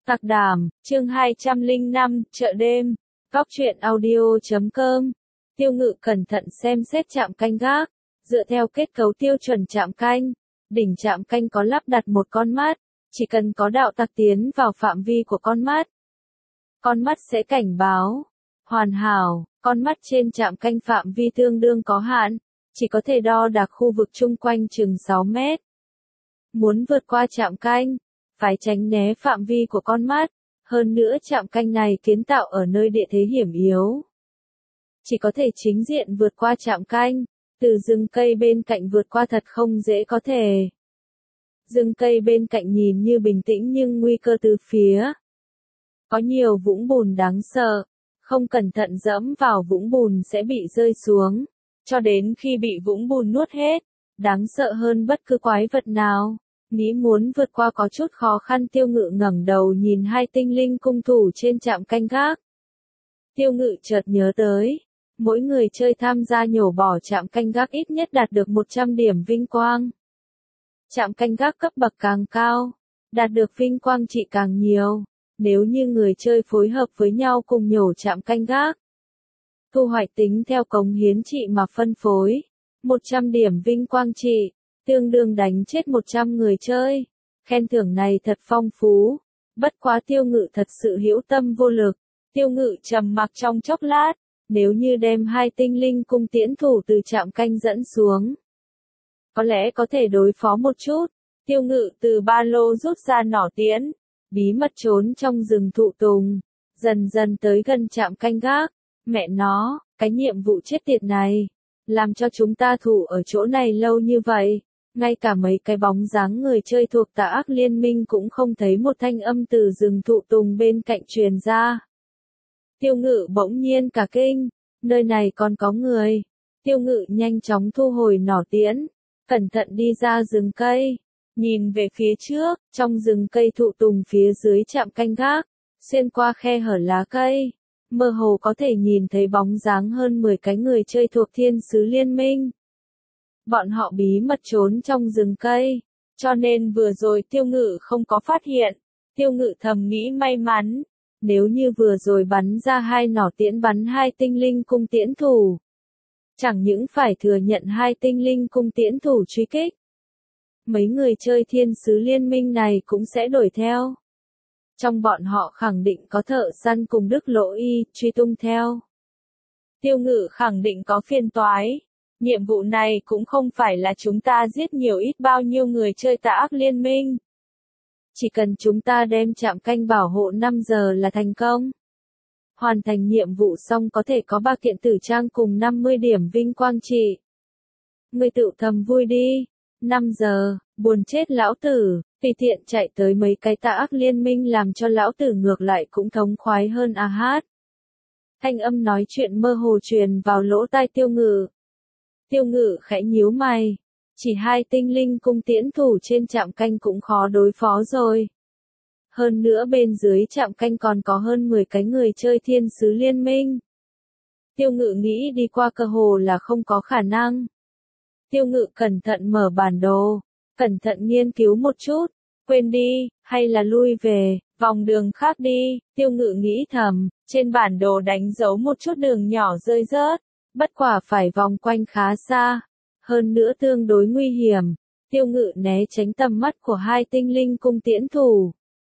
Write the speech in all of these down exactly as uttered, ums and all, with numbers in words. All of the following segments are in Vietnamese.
Tạc Đàm, chương hai trăm lẻ năm, chợ đêm, góc truyện audio chấm com. Tiêu Ngự cẩn thận xem xét trạm canh gác, dựa theo kết cấu tiêu chuẩn trạm canh, đỉnh trạm canh có lắp đặt một con mắt, chỉ cần có đạo tặc tiến vào phạm vi của con mắt, con mắt sẽ cảnh báo. Hoàn hảo, con mắt trên trạm canh phạm vi tương đương có hạn, chỉ có thể đo đạc khu vực chung quanh chừng sáu mét. Muốn vượt qua trạm canh, phải tránh né phạm vi của con mắt, hơn nữa trạm canh này kiến tạo ở nơi địa thế hiểm yếu. Chỉ có thể chính diện vượt qua trạm canh, từ rừng cây bên cạnh vượt qua thật không dễ có thể. Rừng cây bên cạnh nhìn như bình tĩnh nhưng nguy cơ từ phía. Có nhiều vũng bùn đáng sợ, không cẩn thận dẫm vào vũng bùn sẽ bị rơi xuống, cho đến khi bị vũng bùn nuốt hết, đáng sợ hơn bất cứ quái vật nào. Nghĩ muốn vượt qua có chút khó khăn. Tiêu Ngự ngẩng đầu nhìn hai tinh linh cung thủ trên trạm canh gác. Tiêu Ngự chợt nhớ tới, mỗi người chơi tham gia nhổ bỏ trạm canh gác ít nhất đạt được một trăm điểm vinh quang. Trạm canh gác cấp bậc càng cao, đạt được vinh quang trị càng nhiều. Nếu như người chơi phối hợp với nhau cùng nhổ trạm canh gác, thu hoạch tính theo cống hiến trị mà phân phối, một trăm điểm vinh quang trị, tương đương đánh chết một trăm người chơi. Khen thưởng này thật phong phú, bất quá Tiêu Ngự thật sự hữu tâm vô lực. Tiêu Ngự trầm mặc trong chốc lát, nếu như đem hai tinh linh cung tiễn thủ từ trạm canh dẫn xuống, có lẽ có thể đối phó một chút. Tiêu Ngự từ ba lô rút ra nỏ tiễn, bí mật trốn trong rừng thụ tùng, dần dần tới gần trạm canh gác. Mẹ nó, cái nhiệm vụ chết tiệt này, làm cho chúng ta thủ ở chỗ này lâu như vậy, ngay cả mấy cái bóng dáng người chơi thuộc Tà Ác Liên Minh cũng không thấy một thanh âm từ rừng thụ tùng bên cạnh truyền ra. Tiêu Ngự bỗng nhiên cả kinh, nơi này còn có người. Tiêu Ngự nhanh chóng thu hồi nỏ tiễn, cẩn thận đi ra rừng cây, nhìn về phía trước, trong rừng cây thụ tùng phía dưới trạm canh gác, xuyên qua khe hở lá cây, mơ hồ có thể nhìn thấy bóng dáng hơn mười cái người chơi thuộc Thiên Sứ Liên Minh. Bọn họ bí mật trốn trong rừng cây, cho nên vừa rồi Tiêu Ngự không có phát hiện. Tiêu Ngự thầm nghĩ may mắn, nếu như vừa rồi bắn ra hai nỏ tiễn bắn hai tinh linh cung tiễn thủ, chẳng những phải thừa nhận hai tinh linh cung tiễn thủ truy kích, mấy người chơi Thiên Sứ Liên Minh này cũng sẽ đuổi theo. Trong bọn họ khẳng định có thợ săn cùng Đức Lỗ Y truy tung theo. Tiêu Ngự khẳng định có phiền toái. Nhiệm vụ này cũng không phải là chúng ta giết nhiều ít bao nhiêu người chơi Tà Ác Liên Minh. Chỉ cần chúng ta đem trạm canh bảo hộ năm giờ là thành công. Hoàn thành nhiệm vụ xong có thể có ba kiện tử trang cùng năm mươi điểm vinh quang trị. Người tự thầm vui đi. năm giờ, buồn chết lão tử, tùy tiện chạy tới mấy cái Tà Ác Liên Minh làm cho lão tử ngược lại cũng thống khoái hơn a hát. Thanh âm nói chuyện mơ hồ truyền vào lỗ tai Tiêu Ngự. Tiêu Ngự khẽ nhíu mày, chỉ hai tinh linh cung tiễn thủ trên trạm canh cũng khó đối phó rồi. Hơn nữa bên dưới trạm canh còn có hơn mười cái người chơi Thiên Sứ Liên Minh. Tiêu Ngự nghĩ đi qua cơ hồ là không có khả năng. Tiêu Ngự cẩn thận mở bản đồ, cẩn thận nghiên cứu một chút, quên đi, hay là lui về, vòng đường khác đi. Tiêu Ngự nghĩ thầm, trên bản đồ đánh dấu một chút đường nhỏ rơi rớt, bất quả phải vòng quanh khá xa, hơn nữa tương đối nguy hiểm. Tiêu Ngự né tránh tầm mắt của hai tinh linh cung tiễn thủ,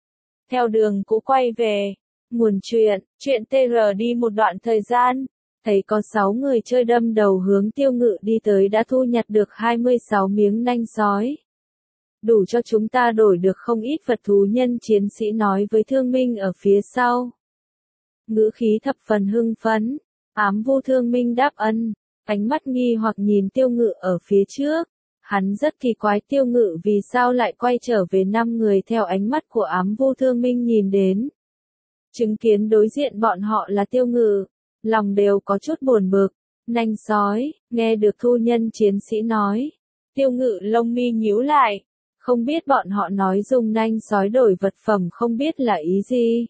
theo đường cũ quay về. Nguồn chuyện, chuyện tê rờ đi một đoạn thời gian, thấy có sáu người chơi đâm đầu hướng Tiêu Ngự đi tới đã thu nhặt được hai mươi sáu miếng nanh sói. Đủ cho chúng ta đổi được không ít vật thú. Nhân chiến sĩ nói với Thương Minh ở phía sau. Ngữ khí thập phần hưng phấn. Ám Vu Thương Minh đáp ân, ánh mắt nghi hoặc nhìn Tiêu Ngự ở phía trước. Hắn rất kỳ quái Tiêu Ngự vì sao lại quay trở về năm người theo ánh mắt của Ám Vu Thương Minh nhìn đến. Chứng kiến đối diện bọn họ là Tiêu Ngự, lòng đều có chút buồn bực. Nanh sói, nghe được thu nhân chiến sĩ nói. Tiêu Ngự lông mi nhíu lại, không biết bọn họ nói dùng nanh sói đổi vật phẩm không biết là ý gì.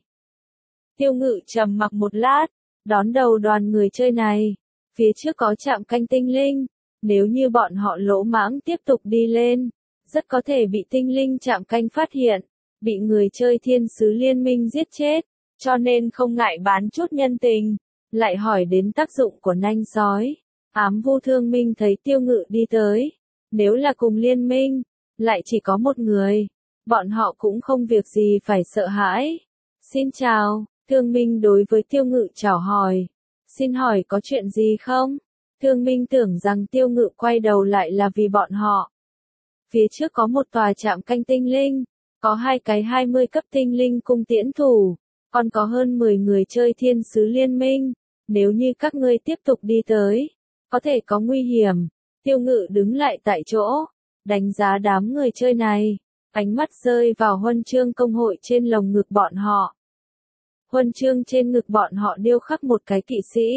Tiêu Ngự trầm mặc một lát, đón đầu đoàn người chơi này. Phía trước có trạm canh tinh linh, nếu như bọn họ lỗ mãng tiếp tục đi lên, rất có thể bị tinh linh trạm canh phát hiện. bị người chơi thiên sứ liên minh giết chết, cho nên không ngại bán chút nhân tình. Lại hỏi đến tác dụng của nanh sói. Ám Vu Thương Minh thấy Tiêu Ngự đi tới. Nếu là cùng liên minh, lại chỉ có một người, bọn họ cũng không việc gì phải sợ hãi. Xin chào, Thương Minh đối với Tiêu Ngự chào hỏi. Xin hỏi có chuyện gì không? Thương Minh tưởng rằng Tiêu Ngự quay đầu lại là vì bọn họ. Phía trước có một tòa trạm canh tinh linh, có hai cái hai mươi cấp tinh linh cung tiễn thủ, còn có hơn mười người chơi thiên sứ liên minh. Nếu như các ngươi tiếp tục đi tới, có thể có nguy hiểm. Tiêu Ngự đứng lại tại chỗ, đánh giá đám người chơi này, ánh mắt rơi vào huân chương công hội trên lồng ngực bọn họ. Huân chương trên ngực bọn họ điêu khắc một cái kỵ sĩ.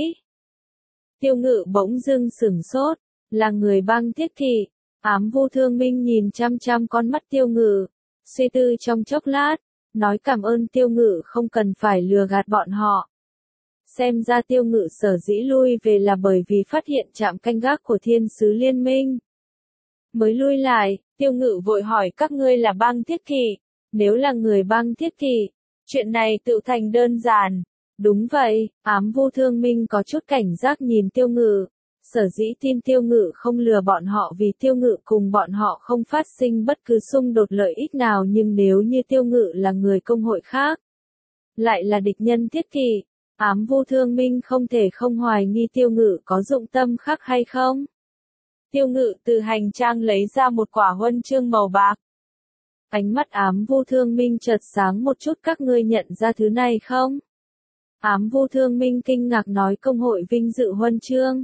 Tiêu Ngự bỗng dưng sửng sốt, là người băng thiết kỵ. Ám Vu Thương Minh nhìn chăm chăm con mắt Tiêu Ngự, suy tư trong chốc lát, nói cảm ơn Tiêu Ngự không cần phải lừa gạt bọn họ. Xem ra Tiêu Ngự sở dĩ lui về là bởi vì phát hiện trạm canh gác của thiên sứ liên minh. Mới lui lại, Tiêu Ngự vội hỏi các ngươi là băng thiết kỵ. Nếu là người băng thiết kỵ, chuyện này tự thành đơn giản. Đúng vậy, Ám Vu Thương Minh có chút cảnh giác nhìn Tiêu Ngự. Sở dĩ tin Tiêu Ngự không lừa bọn họ vì Tiêu Ngự cùng bọn họ không phát sinh bất cứ xung đột lợi ích nào, nhưng nếu như Tiêu Ngự là người công hội khác, lại là địch nhân thiết kỵ, Ám Vu Thương Minh không thể không hoài nghi Tiêu Ngự có dụng tâm khác hay không. Tiêu Ngự từ hành trang lấy ra một quả huân chương màu bạc. Ánh mắt Ám Vu Thương Minh chợt sáng một chút, các ngươi nhận ra thứ này không? Ám Vu Thương Minh kinh ngạc nói công hội vinh dự huân chương.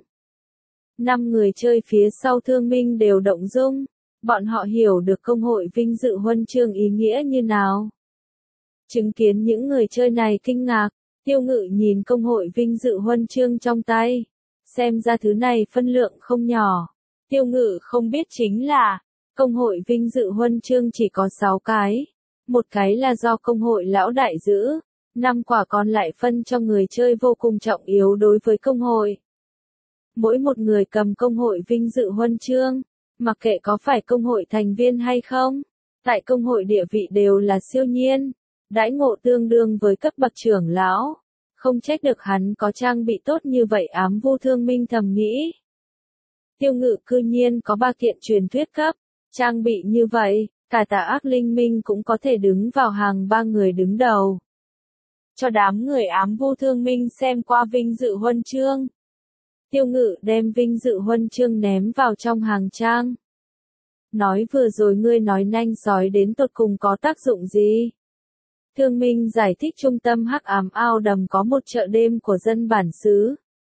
Năm người chơi phía sau Thương Minh đều động dung, bọn họ hiểu được công hội vinh dự huân chương ý nghĩa như nào. Chứng kiến những người chơi này kinh ngạc, Tiêu Ngự nhìn công hội vinh dự huân chương trong tay, xem ra thứ này phân lượng không nhỏ. Tiêu Ngự không biết chính là, công hội vinh dự huân chương chỉ có sáu cái, một cái là do công hội lão đại giữ, năm quả còn lại phân cho người chơi vô cùng trọng yếu đối với công hội. Mỗi một người cầm công hội vinh dự huân chương, mặc kệ có phải công hội thành viên hay không, tại công hội địa vị đều là siêu nhiên, đãi ngộ tương đương với cấp bậc trưởng lão, không trách được hắn có trang bị tốt như vậy. Ám Vu Thương Minh thầm nghĩ. Tiêu Ngự cư nhiên có ba kiện truyền thuyết cấp, trang bị như vậy, cả Tà Ác Linh Minh cũng có thể đứng vào hàng ba người đứng đầu. Cho đám người Ám Vu Thương Minh xem qua vinh dự huân chương. Tiêu Ngự đem vinh dự huân chương ném vào trong hàng trang. Nói vừa rồi ngươi nói nanh sói đến tột cùng có tác dụng gì? Thương Minh giải thích trung tâm hắc ám ao đầm có một chợ đêm của dân bản xứ.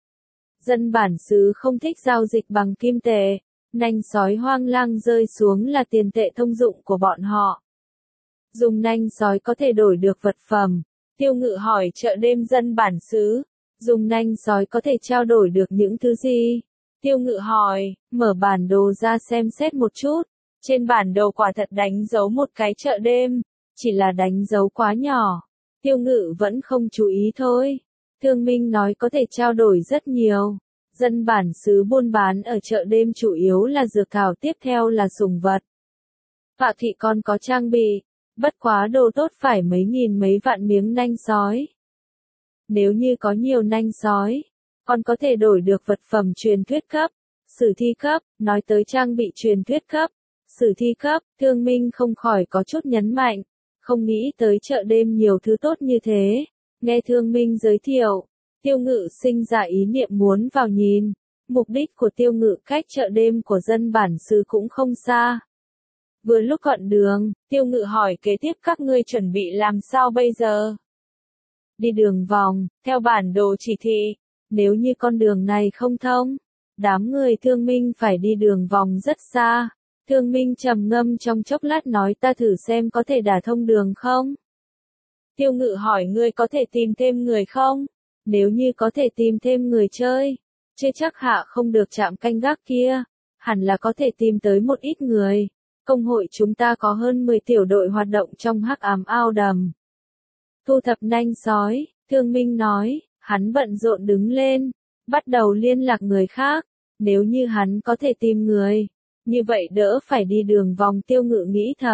Dân bản xứ không thích giao dịch bằng kim tệ, nanh sói hoang lang rơi xuống là tiền tệ thông dụng của bọn họ. Dùng nanh sói có thể đổi được vật phẩm. Tiêu Ngự hỏi chợ đêm dân bản xứ, dùng nanh sói có thể trao đổi được những thứ gì? Tiêu Ngự hỏi, mở bản đồ ra xem xét một chút. Trên bản đồ quả thật đánh dấu một cái chợ đêm, chỉ là đánh dấu quá nhỏ. Tiêu Ngự vẫn không chú ý thôi. Thương Minh nói có thể trao đổi rất nhiều. Dân bản xứ buôn bán ở chợ đêm chủ yếu là dược thảo, tiếp theo là sủng vật. Phạ thị còn có trang bị, bất quá đồ tốt phải mấy nghìn mấy vạn miếng nanh sói. Nếu như có nhiều nanh sói, còn có thể đổi được vật phẩm truyền thuyết cấp, sử thi cấp. Nói tới trang bị truyền thuyết cấp, sử thi cấp, Thương Minh không khỏi có chút nhấn mạnh, không nghĩ tới chợ đêm nhiều thứ tốt như thế. Nghe Thương Minh giới thiệu, Tiêu Ngự sinh ra ý niệm muốn vào nhìn. Mục đích của Tiêu Ngự cách chợ đêm của dân bản xứ cũng không xa. Vừa lúc cận đường, Tiêu Ngự hỏi kế tiếp các ngươi chuẩn bị làm sao bây giờ? Đi đường vòng, theo bản đồ chỉ thị. Nếu như con đường này không thông, đám người Thương Minh phải đi đường vòng rất xa. Thương Minh trầm ngâm trong chốc lát nói ta thử xem có thể đả thông đường không? Tiêu Ngự hỏi ngươi có thể tìm thêm người không? Nếu như có thể tìm thêm người chơi, chưa chắc hạ không được chạm canh gác kia, hẳn là có thể tìm tới một ít người. Công hội chúng ta có hơn mười tiểu đội hoạt động trong hắc ám ao đầm. Thu thập nanh sói, Thương Minh nói, hắn bận rộn đứng lên, bắt đầu liên lạc người khác. Nếu như hắn có thể tìm người, như vậy đỡ phải đi đường vòng. Tiêu Ngự nghĩ thầm,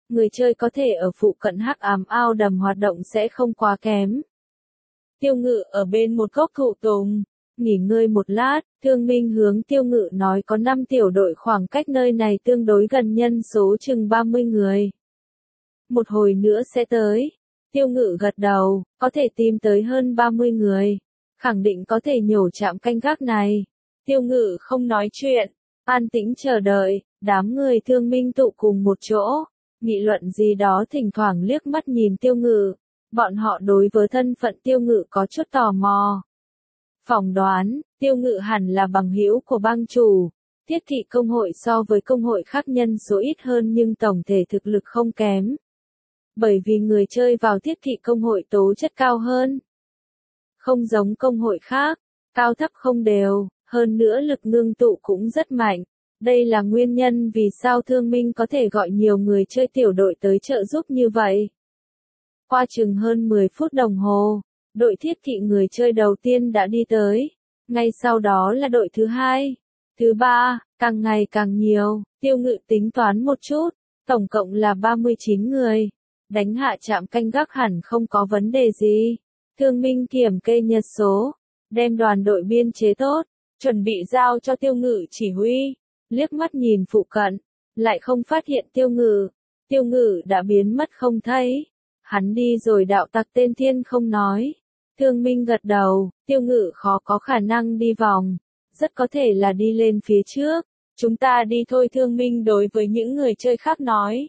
người chơi có thể ở phụ cận hắc ám ao đầm hoạt động sẽ không quá kém. Tiêu Ngự ở bên một gốc thụ tùng, nghỉ ngơi một lát, Thương Minh hướng Tiêu Ngự nói có năm tiểu đội khoảng cách nơi này tương đối gần, nhân số chừng ba mươi người. Một hồi nữa sẽ tới. Tiêu Ngự gật đầu, có thể tìm tới hơn ba mươi người. Khẳng định có thể nhổ trạm canh gác này. Tiêu Ngự không nói chuyện, an tĩnh chờ đợi, đám người Thương Minh tụ cùng một chỗ, nghị luận gì đó, thỉnh thoảng liếc mắt nhìn Tiêu Ngự. Bọn họ đối với thân phận Tiêu Ngự có chút tò mò. Phỏng đoán, Tiêu Ngự hẳn là bằng hữu của bang chủ. Thiết thị công hội so với công hội khác nhân số ít hơn nhưng tổng thể thực lực không kém. Bởi vì người chơi vào thiết thị công hội tố chất cao hơn. Không giống công hội khác, cao thấp không đều, hơn nữa lực ngưng tụ cũng rất mạnh. Đây là nguyên nhân vì sao Thương Minh có thể gọi nhiều người chơi tiểu đội tới trợ giúp như vậy. Qua chừng hơn mười phút đồng hồ, đội thiết thị người chơi đầu tiên đã đi tới. Ngay sau đó là đội thứ hai, thứ ba, càng ngày càng nhiều. Tiêu Ngự tính toán một chút, tổng cộng là ba mươi chín người. Đánh hạ trạm canh gác hẳn không có vấn đề gì. Thương Minh kiểm kê nhật số, đem đoàn đội biên chế tốt, chuẩn bị giao cho Tiêu Ngự chỉ huy. Liếc mắt nhìn phụ cận, lại không phát hiện Tiêu Ngự. Tiêu Ngự đã biến mất không thấy. Hắn đi rồi, đạo tặc tên Thiên không nói. Thương Minh gật đầu, Tiêu Ngự khó có khả năng đi vòng. Rất có thể là đi lên phía trước. Chúng ta đi thôi, Thương Minh đối với những người chơi khác nói.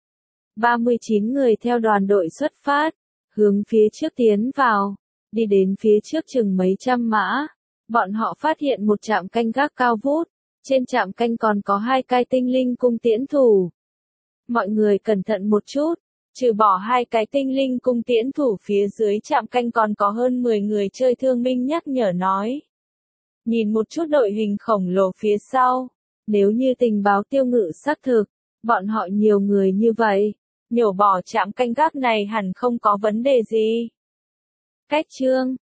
ba mươi chín người theo đoàn đội xuất phát, hướng phía trước tiến vào. Đi đến phía trước chừng mấy trăm mã. Bọn họ phát hiện một trạm canh gác cao vút. Trên trạm canh còn có hai cái tinh linh cung tiễn thủ. Mọi người cẩn thận một chút. Trừ bỏ hai cái tinh linh cung tiễn thủ, phía dưới trạm canh còn có hơn mười người chơi, Thương Minh nhắc nhở nói. Nhìn một chút đội hình khổng lồ phía sau. Nếu như tình báo Tiêu Ngự xác thực, bọn họ nhiều người như vậy, nhổ bỏ trạm canh gác này hẳn không có vấn đề gì. Cách chương